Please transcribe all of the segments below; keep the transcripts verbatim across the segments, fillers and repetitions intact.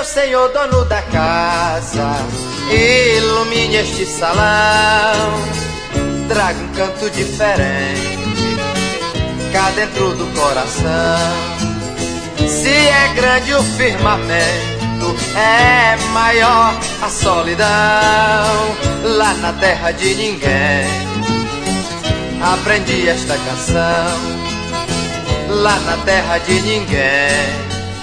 senhor dono da casa, ilumine este salão, traga um canto diferente cá dentro do coração. Se é grande o firmamento, é maior a solidão. Lá na terra de ninguém aprendi esta canção. Lá na terra de ninguém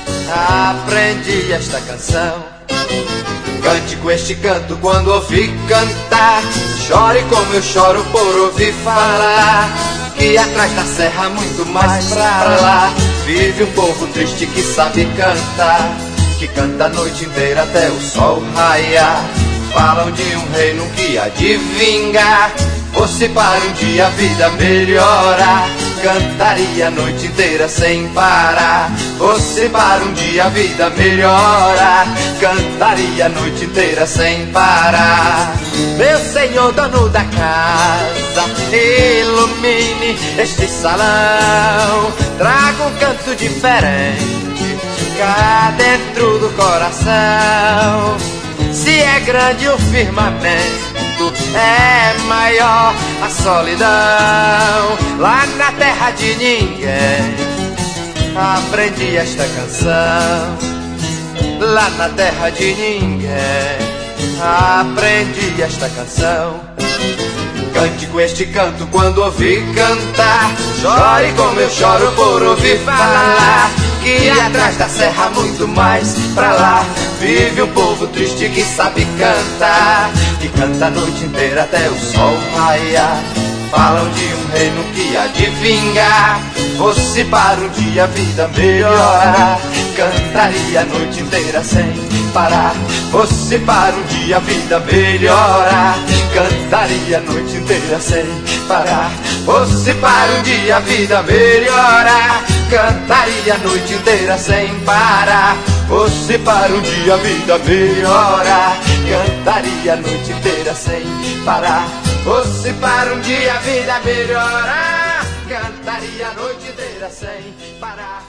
aprendi esta canção. Cante com este canto quando ouvir cantar, chore como eu choro por ouvir falar, que atrás da serra muito mais pra lá vive um povo triste que sabe cantar, que canta a noite inteira até o sol raiar. Falam de um reino que há de vingar, fosse para um dia a vida melhorar, cantaria a noite inteira sem parar. Fosse para um dia a vida melhorar, cantaria a noite inteira sem parar. Meu senhor dono da casa, ilumine este salão, traga um canto diferente cá dentro do coração. Se é grande o firmamento, é maior a solidão. Lá na terra de ninguém aprendi esta canção. Lá na terra de ninguém aprendi esta canção. Cante com este canto quando ouvir cantar, chore como eu choro por ouvir falar, que atrás da serra muito mais pra lá vive um povo triste que sabe cantar, que canta a noite inteira até o sol raiar. Falam de um reino que há de vingar, fosse para um dia a vida melhorar, cantaria a noite inteira sem parar. Fosse para um dia a vida melhorar, cantaria a noite inteira sem parar. Fosse para um dia a vida melhorar, cantaria a noite inteira sem parar. Fosse para um dia a vida melhorar, cantaria a noite inteira sem parar. Fosse para um dia a vida melhorar, cantaria a noite inteira sem parar.